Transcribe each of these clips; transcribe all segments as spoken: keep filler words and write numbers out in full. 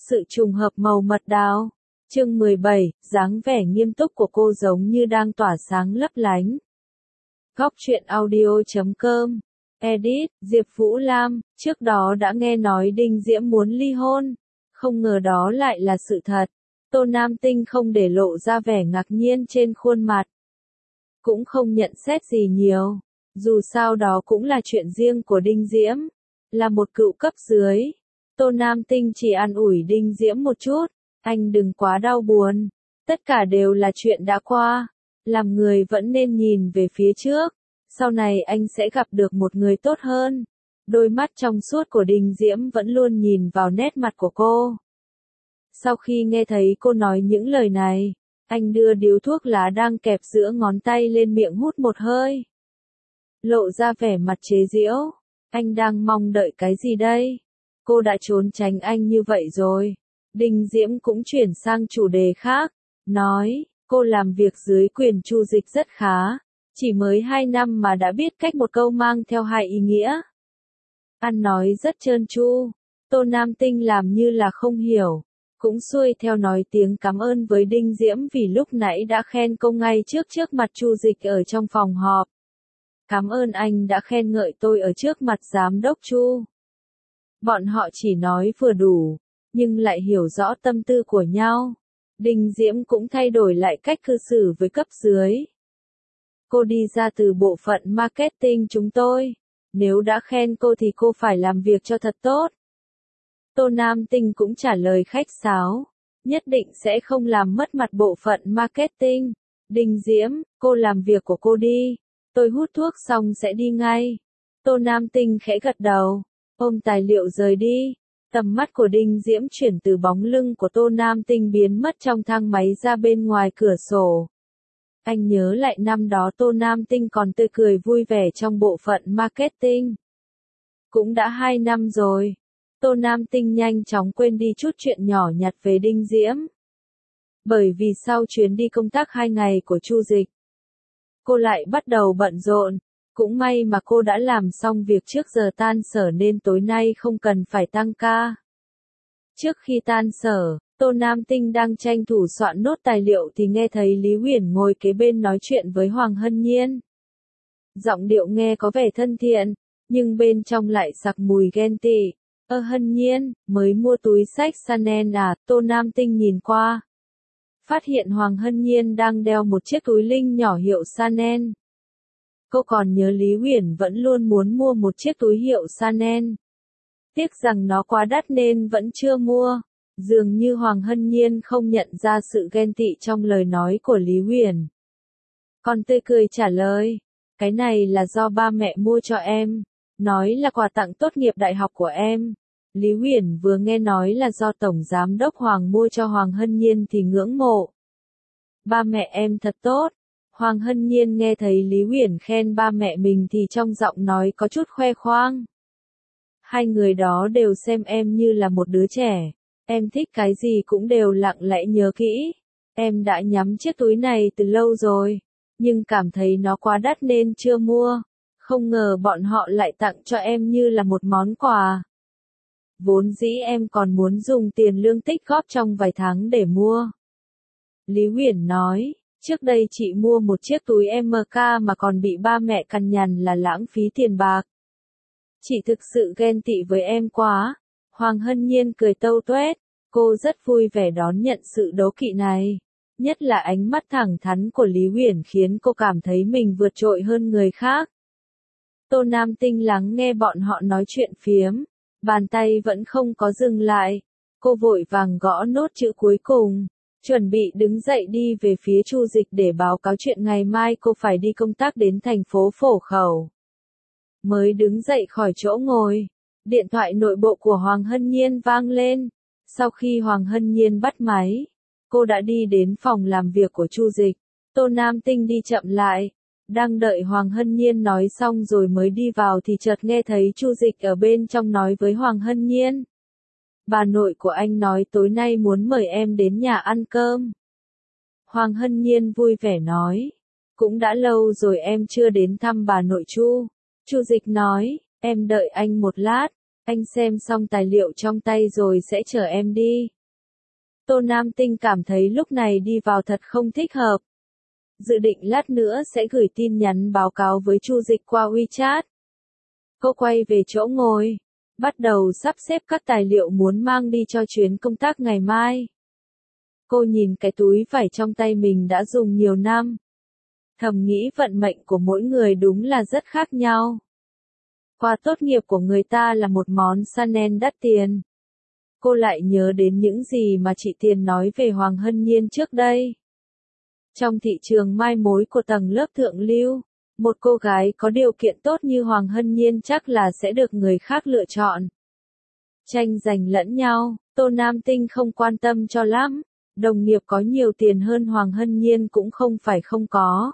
Sự trùng hợp màu mật đào. Chương mười bảy, dáng vẻ nghiêm túc của cô giống như đang tỏa sáng lấp lánh. Góc truyện audio chấm com. Edit, Diệp Vũ Lam, trước đó đã nghe nói Đinh Diễm muốn ly hôn. Không ngờ đó lại là sự thật. Tô Nam Tinh không để lộ ra vẻ ngạc nhiên trên khuôn mặt. Cũng không nhận xét gì nhiều. Dù sao đó cũng là chuyện riêng của Đinh Diễm. Là một cựu cấp dưới. Tô Nam Tinh chỉ an ủi Đinh Diễm một chút. Anh đừng quá đau buồn. Tất cả đều là chuyện đã qua. Làm người vẫn nên nhìn về phía trước. Sau này anh sẽ gặp được một người tốt hơn. Đôi mắt trong suốt của Đinh Diễm vẫn luôn nhìn vào nét mặt của cô. Sau khi nghe thấy cô nói những lời này, anh đưa điếu thuốc lá đang kẹp giữa ngón tay lên miệng hút một hơi. Lộ ra vẻ mặt chế giễu. Anh đang mong đợi cái gì đây? Cô đã trốn tránh anh như vậy rồi. Đinh Diễm cũng chuyển sang chủ đề khác. Nói, cô làm việc dưới quyền Chu Dịch rất khá. Chỉ mới hai năm mà đã biết cách một câu mang theo hai ý nghĩa. Ăn nói rất trơn tru. Tô Nam Tinh làm như là không hiểu. Cũng xuôi theo nói tiếng cảm ơn với Đinh Diễm vì lúc nãy đã khen cô ngay trước trước mặt Chu Dịch ở trong phòng họp. Cảm ơn anh đã khen ngợi tôi ở trước mặt giám đốc Chu. Bọn họ chỉ nói vừa đủ, nhưng lại hiểu rõ tâm tư của nhau. Đinh Diễm cũng thay đổi lại cách cư xử với cấp dưới. Cô đi ra từ bộ phận marketing chúng tôi. Nếu đã khen cô thì cô phải làm việc cho thật tốt. Tô Nam Tinh cũng trả lời khách sáo. Nhất định sẽ không làm mất mặt bộ phận marketing. Đinh Diễm, cô làm việc của cô đi. Tôi hút thuốc xong sẽ đi ngay. Tô Nam Tinh khẽ gật đầu. Ôm tài liệu rời đi. Tầm mắt của Đinh Diễm chuyển từ bóng lưng của Tô Nam Tinh biến mất trong thang máy ra bên ngoài cửa sổ. Anh nhớ lại năm đó Tô Nam Tinh còn tươi cười vui vẻ trong bộ phận marketing. Cũng đã hai năm rồi. Tô Nam Tinh nhanh chóng quên đi chút chuyện nhỏ nhặt về Đinh Diễm. Bởi vì sau chuyến đi công tác hai ngày của Chu Dịch, cô lại bắt đầu bận rộn. Cũng may mà cô đã làm xong việc trước giờ tan sở nên tối nay không cần phải tăng ca. Trước khi tan sở, Tô Nam Tinh đang tranh thủ soạn nốt tài liệu thì nghe thấy Lý Huyền ngồi kế bên nói chuyện với Hoàng Hân Nhiên. Giọng điệu nghe có vẻ thân thiện, nhưng bên trong lại sặc mùi ghen tị. Ơ Hân Nhiên, mới mua túi xách Chanel à? Tô Nam Tinh nhìn qua. Phát hiện Hoàng Hân Nhiên đang đeo một chiếc túi linh nhỏ hiệu Chanel. Cô còn nhớ Lý Huyền vẫn luôn muốn mua một chiếc túi hiệu Chanel. Tiếc rằng nó quá đắt nên vẫn chưa mua. Dường như Hoàng Hân Nhiên không nhận ra sự ghen tị trong lời nói của Lý Huyền. Còn tươi cười trả lời, cái này là do ba mẹ mua cho em. Nói là quà tặng tốt nghiệp đại học của em. Lý Huyền vừa nghe nói là do Tổng Giám đốc Hoàng mua cho Hoàng Hân Nhiên thì ngưỡng mộ. Ba mẹ em thật tốt. Hoàng Hân Nhiên nghe thấy Lý Huyền khen ba mẹ mình thì trong giọng nói có chút khoe khoang. Hai người đó đều xem em như là một đứa trẻ. Em thích cái gì cũng đều lặng lẽ nhớ kỹ. Em đã nhắm chiếc túi này từ lâu rồi, nhưng cảm thấy nó quá đắt nên chưa mua. Không ngờ bọn họ lại tặng cho em như là một món quà. Vốn dĩ em còn muốn dùng tiền lương tích góp trong vài tháng để mua. Lý Huyền nói, trước đây chị mua một chiếc túi em ca mà còn bị ba mẹ cằn nhằn là lãng phí tiền bạc. Chị thực sự ghen tị với em quá. Hoàng Hân Nhiên cười tâu tuét, cô rất vui vẻ đón nhận sự đố kỵ này. Nhất là ánh mắt thẳng thắn của Lý Huyền khiến cô cảm thấy mình vượt trội hơn người khác. Tô Nam Tinh lắng nghe bọn họ nói chuyện phiếm, bàn tay vẫn không có dừng lại. Cô vội vàng gõ nốt chữ cuối cùng, chuẩn bị đứng dậy đi về phía Chu Dịch để báo cáo chuyện ngày mai cô phải đi công tác đến thành phố Phổ Khẩu. Mới đứng dậy khỏi chỗ ngồi, điện thoại nội bộ của Hoàng Hân Nhiên vang lên. Sau khi Hoàng Hân Nhiên bắt máy, cô đã đi đến phòng làm việc của Chu Dịch. Tô Nam Tinh đi chậm lại, đang đợi Hoàng Hân Nhiên nói xong rồi mới đi vào thì chợt nghe thấy Chu Dịch ở bên trong nói với Hoàng Hân Nhiên. Bà nội của anh nói tối nay muốn mời em đến nhà ăn cơm. Hoàng Hân Nhiên vui vẻ nói, cũng đã lâu rồi em chưa đến thăm bà nội Chu. Chu Dịch nói, em đợi anh một lát, anh xem xong tài liệu trong tay rồi sẽ chở em đi. Tô Nam Tinh cảm thấy lúc này đi vào thật không thích hợp. Dự định lát nữa sẽ gửi tin nhắn báo cáo với Chu Dịch qua WeChat. Cô quay về chỗ ngồi, bắt đầu sắp xếp các tài liệu muốn mang đi cho chuyến công tác ngày mai. Cô nhìn cái túi vải trong tay mình đã dùng nhiều năm. Thầm nghĩ vận mệnh của mỗi người đúng là rất khác nhau. Quà tốt nghiệp của người ta là một món Chanel đắt tiền. Cô lại nhớ đến những gì mà chị Tiền nói về Hoàng Hân Nhiên trước đây. Trong thị trường mai mối của tầng lớp thượng lưu, một cô gái có điều kiện tốt như Hoàng Hân Nhiên chắc là sẽ được người khác lựa chọn. Tranh giành lẫn nhau, Tô Nam Tinh không quan tâm cho lắm. Đồng nghiệp có nhiều tiền hơn Hoàng Hân Nhiên cũng không phải không có.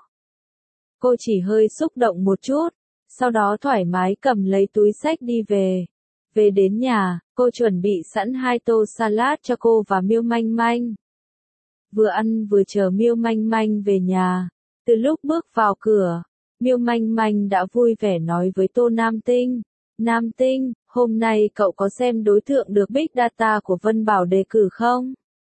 Cô chỉ hơi xúc động một chút, sau đó thoải mái cầm lấy túi xách đi về. Về đến nhà, cô chuẩn bị sẵn hai tô salad cho cô và Miêu Manh Manh. Vừa ăn vừa chờ Miêu Manh Manh về nhà. Từ lúc bước vào cửa, Miêu Manh Manh đã vui vẻ nói với Tô Nam Tinh. Nam Tinh, hôm nay cậu có xem đối tượng được Big Data của Vân Bảo đề cử không?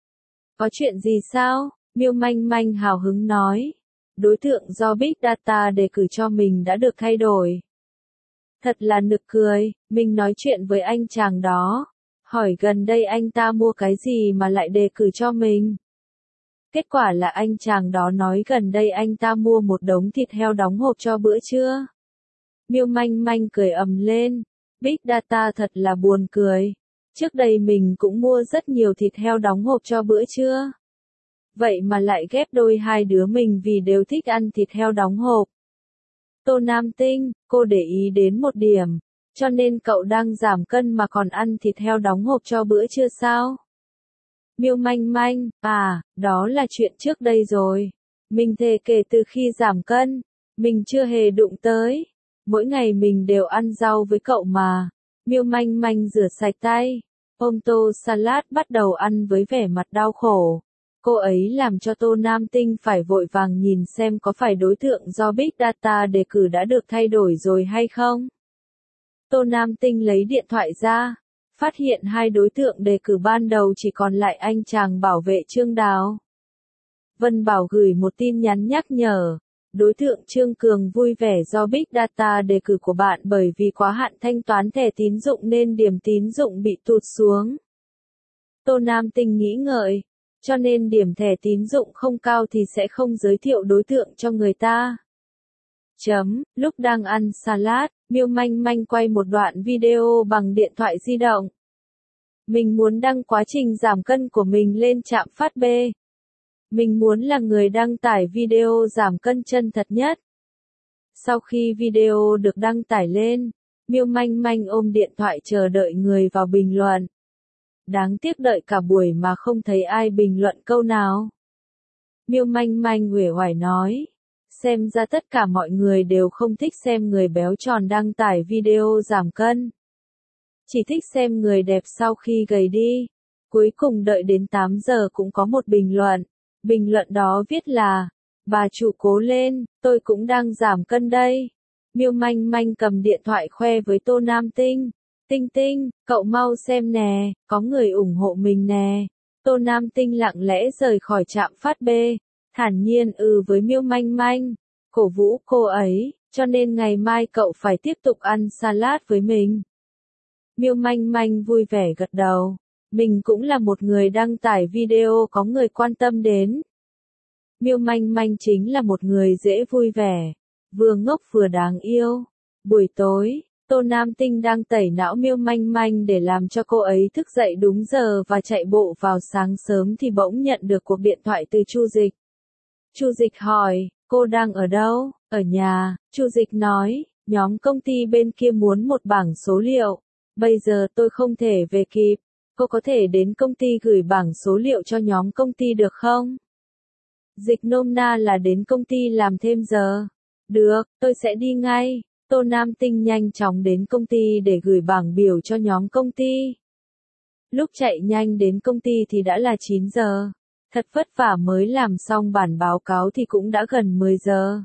Có chuyện gì sao? Miêu Manh Manh hào hứng nói. Đối tượng do Big Data đề cử cho mình đã được thay đổi. Thật là nực cười, mình nói chuyện với anh chàng đó. Hỏi gần đây anh ta mua cái gì mà lại đề cử cho mình. Kết quả là anh chàng đó nói gần đây anh ta mua một đống thịt heo đóng hộp cho bữa trưa. Miêu Manh Manh cười ầm lên. Big Data thật là buồn cười. Trước đây mình cũng mua rất nhiều thịt heo đóng hộp cho bữa trưa. Vậy mà lại ghép đôi hai đứa mình vì đều thích ăn thịt heo đóng hộp. Tô Nam Tinh, cô để ý đến một điểm. Cho nên cậu đang giảm cân mà còn ăn thịt heo đóng hộp cho bữa trưa sao? Miêu Manh Manh, à, đó là chuyện trước đây rồi. Mình thề kể từ khi giảm cân, mình chưa hề đụng tới. Mỗi ngày mình đều ăn rau với cậu mà. Miêu Manh Manh rửa sạch tay, ôm tô salad bắt đầu ăn với vẻ mặt đau khổ. Cô ấy làm cho Tô Nam Tinh phải vội vàng nhìn xem có phải đối tượng do Big Data đề cử đã được thay đổi rồi hay không. Tô Nam Tinh lấy điện thoại ra, phát hiện hai đối tượng đề cử ban đầu chỉ còn lại anh chàng bảo vệ Trương Đào. Vân Bảo gửi một tin nhắn nhắc nhở. Đối tượng Trương Cường vui vẻ do Big Data đề cử của bạn bởi vì quá hạn thanh toán thẻ tín dụng nên điểm tín dụng bị tụt xuống. Tô Nam Tinh nghĩ ngợi, cho nên điểm thẻ tín dụng không cao thì sẽ không giới thiệu đối tượng cho người ta. Chấm, lúc đang ăn salad, Miêu Manh Manh quay một đoạn video bằng điện thoại di động. Mình muốn đăng quá trình giảm cân của mình lên trạm phát B. Mình muốn là người đăng tải video giảm cân chân thật nhất. Sau khi video được đăng tải lên, Miêu Manh Manh ôm điện thoại chờ đợi người vào bình luận. Đáng tiếc đợi cả buổi mà không thấy ai bình luận câu nào. Miêu Manh Manh uể oải nói, xem ra tất cả mọi người đều không thích xem người béo tròn đăng tải video giảm cân. Chỉ thích xem người đẹp sau khi gầy đi. Cuối cùng đợi đến tám giờ cũng có một bình luận. Bình luận đó viết là, bà chủ cố lên, tôi cũng đang giảm cân đây. Miêu Manh Manh cầm điện thoại khoe với Tô Nam Tinh. Tinh Tinh, cậu mau xem nè, có người ủng hộ mình nè. Tô Nam Tinh lặng lẽ rời khỏi trạm phát B, thản nhiên ừ với Miêu Manh Manh, cổ vũ cô ấy, cho nên ngày mai cậu phải tiếp tục ăn salad với mình. Miêu Manh Manh vui vẻ gật đầu. Mình cũng là một người đăng tải video có người quan tâm đến. Miêu Manh Manh chính là một người dễ vui vẻ, vừa ngốc vừa đáng yêu. Buổi tối, Tô Nam Tinh đang tẩy não Miêu Manh Manh để làm cho cô ấy thức dậy đúng giờ và chạy bộ vào sáng sớm thì bỗng nhận được cuộc điện thoại từ Chu Dịch. Chu Dịch hỏi, cô đang ở đâu? Ở nhà, Chu Dịch nói, nhóm công ty bên kia muốn một bảng số liệu. Bây giờ tôi không thể về kịp. Cô có thể đến công ty gửi bảng số liệu cho nhóm công ty được không? Dịch nôm na là đến công ty làm thêm giờ. Được, tôi sẽ đi ngay. Tô Nam Tinh nhanh chóng đến công ty để gửi bảng biểu cho nhóm công ty. Lúc chạy nhanh đến công ty thì đã là chín giờ. Thật vất vả mới làm xong bản báo cáo thì cũng đã gần mười giờ.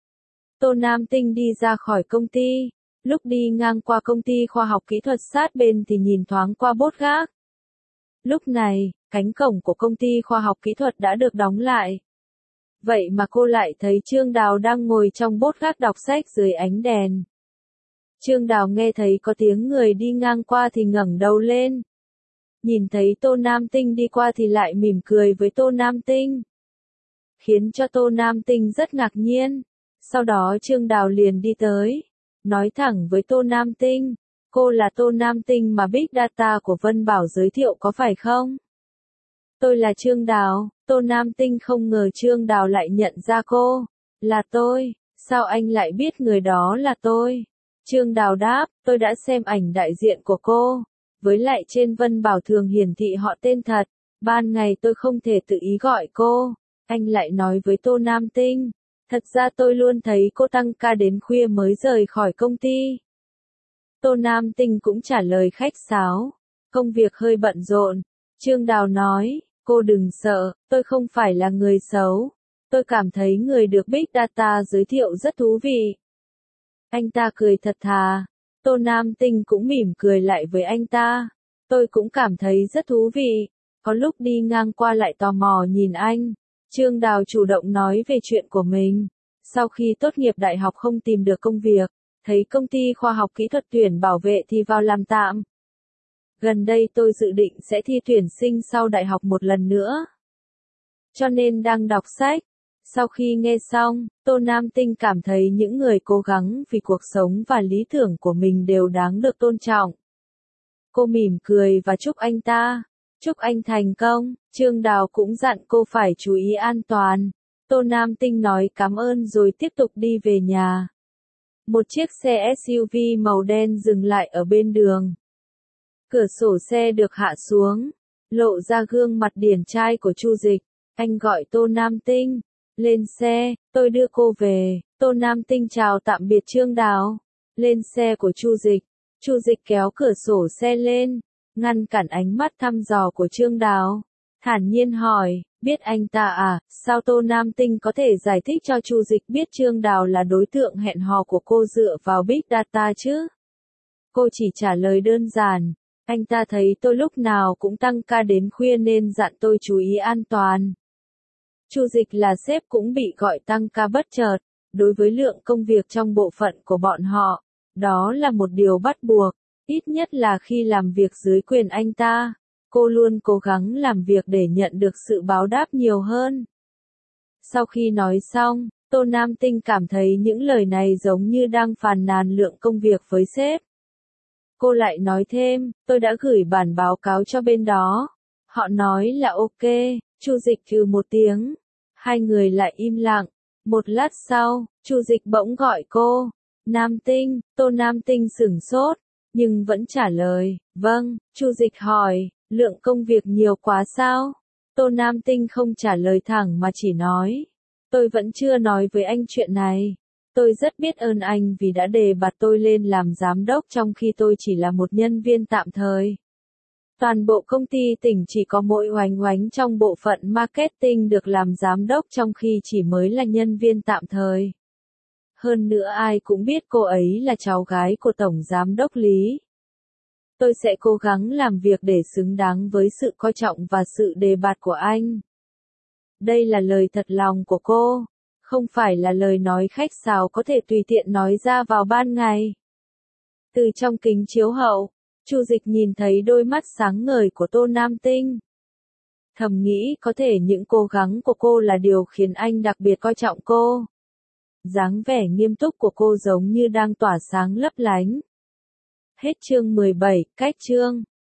Tô Nam Tinh đi ra khỏi công ty. Lúc đi ngang qua công ty khoa học kỹ thuật sát bên thì nhìn thoáng qua bốt gác. Lúc này, cánh cổng của công ty khoa học kỹ thuật đã được đóng lại. Vậy mà cô lại thấy Trương Đào đang ngồi trong bốt gác đọc sách dưới ánh đèn. Trương Đào nghe thấy có tiếng người đi ngang qua thì ngẩng đầu lên. Nhìn thấy Tô Nam Tinh đi qua thì lại mỉm cười với Tô Nam Tinh. Khiến cho Tô Nam Tinh rất ngạc nhiên. Sau đó Trương Đào liền đi tới. Nói thẳng với Tô Nam Tinh. Cô là Tô Nam Tinh mà Big Data của Vân Bảo giới thiệu có phải không? Tôi là Trương Đào. Tô Nam Tinh không ngờ Trương Đào lại nhận ra cô. Là tôi. Sao anh lại biết người đó là tôi? Trương Đào đáp, tôi đã xem ảnh đại diện của cô. Với lại trên Vân Bảo thường hiển thị họ tên thật. Ban ngày tôi không thể tự ý gọi cô. Anh lại nói với Tô Nam Tinh. Thật ra tôi luôn thấy cô tăng ca đến khuya mới rời khỏi công ty. Tô Nam Tinh cũng trả lời khách sáo. Công việc hơi bận rộn. Trương Đào nói, cô đừng sợ, tôi không phải là người xấu. Tôi cảm thấy người được Big Data giới thiệu rất thú vị. Anh ta cười thật thà. Tô Nam Tinh cũng mỉm cười lại với anh ta. Tôi cũng cảm thấy rất thú vị. Có lúc đi ngang qua lại tò mò nhìn anh. Trương Đào chủ động nói về chuyện của mình. Sau khi tốt nghiệp đại học không tìm được công việc, thấy công ty khoa học kỹ thuật tuyển bảo vệ thì vào làm tạm. Gần đây tôi dự định sẽ thi tuyển sinh sau đại học một lần nữa. Cho nên đang đọc sách. Sau khi nghe xong, Tô Nam Tinh cảm thấy những người cố gắng vì cuộc sống và lý tưởng của mình đều đáng được tôn trọng. Cô mỉm cười và chúc anh ta. Chúc anh thành công. Trương Đào cũng dặn cô phải chú ý an toàn. Tô Nam Tinh nói cảm ơn rồi tiếp tục đi về nhà. Một chiếc xe ét u vê màu đen dừng lại ở bên đường. Cửa sổ xe được hạ xuống, lộ ra gương mặt điển trai của Chu Dịch. Anh gọi Tô Nam Tinh. Lên xe, tôi đưa cô về. Tô Nam Tinh chào tạm biệt Trương Đào. Lên xe của Chu Dịch. Chu Dịch kéo cửa sổ xe lên, ngăn cản ánh mắt thăm dò của Trương Đào. Thản nhiên hỏi, biết anh ta à? Sao Tô Nam Tinh có thể giải thích cho Chu Dịch biết Trương Đào là đối tượng hẹn hò của cô dựa vào Big Data chứ? Cô chỉ trả lời đơn giản. Anh ta thấy tôi lúc nào cũng tăng ca đến khuya nên dặn tôi chú ý an toàn. Chu Dịch là sếp cũng bị gọi tăng ca bất chợt. Đối với lượng công việc trong bộ phận của bọn họ, đó là một điều bắt buộc. Ít nhất là khi làm việc dưới quyền anh ta, cô luôn cố gắng làm việc để nhận được sự báo đáp nhiều hơn. Sau khi nói xong, Tô Nam Tinh cảm thấy những lời này giống như đang phàn nàn lượng công việc với sếp. Cô lại nói thêm, tôi đã gửi bản báo cáo cho bên đó. Họ nói là ok. Chu Dịch trừ một tiếng. Hai người lại im lặng. Một lát sau, Chu Dịch bỗng gọi cô. Nam Tinh. Tô Nam Tinh sửng sốt, nhưng vẫn trả lời. Vâng. Chu Dịch hỏi, lượng công việc nhiều quá sao? Tô Nam Tinh không trả lời thẳng mà chỉ nói. Tôi vẫn chưa nói với anh chuyện này. Tôi rất biết ơn anh vì đã đề bạt tôi lên làm giám đốc trong khi tôi chỉ là một nhân viên tạm thời. Toàn bộ công ty tỉnh chỉ có mỗi Oánh Oánh trong bộ phận marketing được làm giám đốc trong khi chỉ mới là nhân viên tạm thời. Hơn nữa ai cũng biết cô ấy là cháu gái của Tổng Giám đốc Lý. Tôi sẽ cố gắng làm việc để xứng đáng với sự coi trọng và sự đề bạt của anh. Đây là lời thật lòng của cô, không phải là lời nói khách sáo có thể tùy tiện nói ra vào ban ngày. Từ trong kính chiếu hậu, Chu Dịch nhìn thấy đôi mắt sáng ngời của Tô Nam Tinh. Thầm nghĩ có thể những cố gắng của cô là điều khiến anh đặc biệt coi trọng cô. Dáng vẻ nghiêm túc của cô giống như đang tỏa sáng lấp lánh. Hết chương mười bảy, cách chương.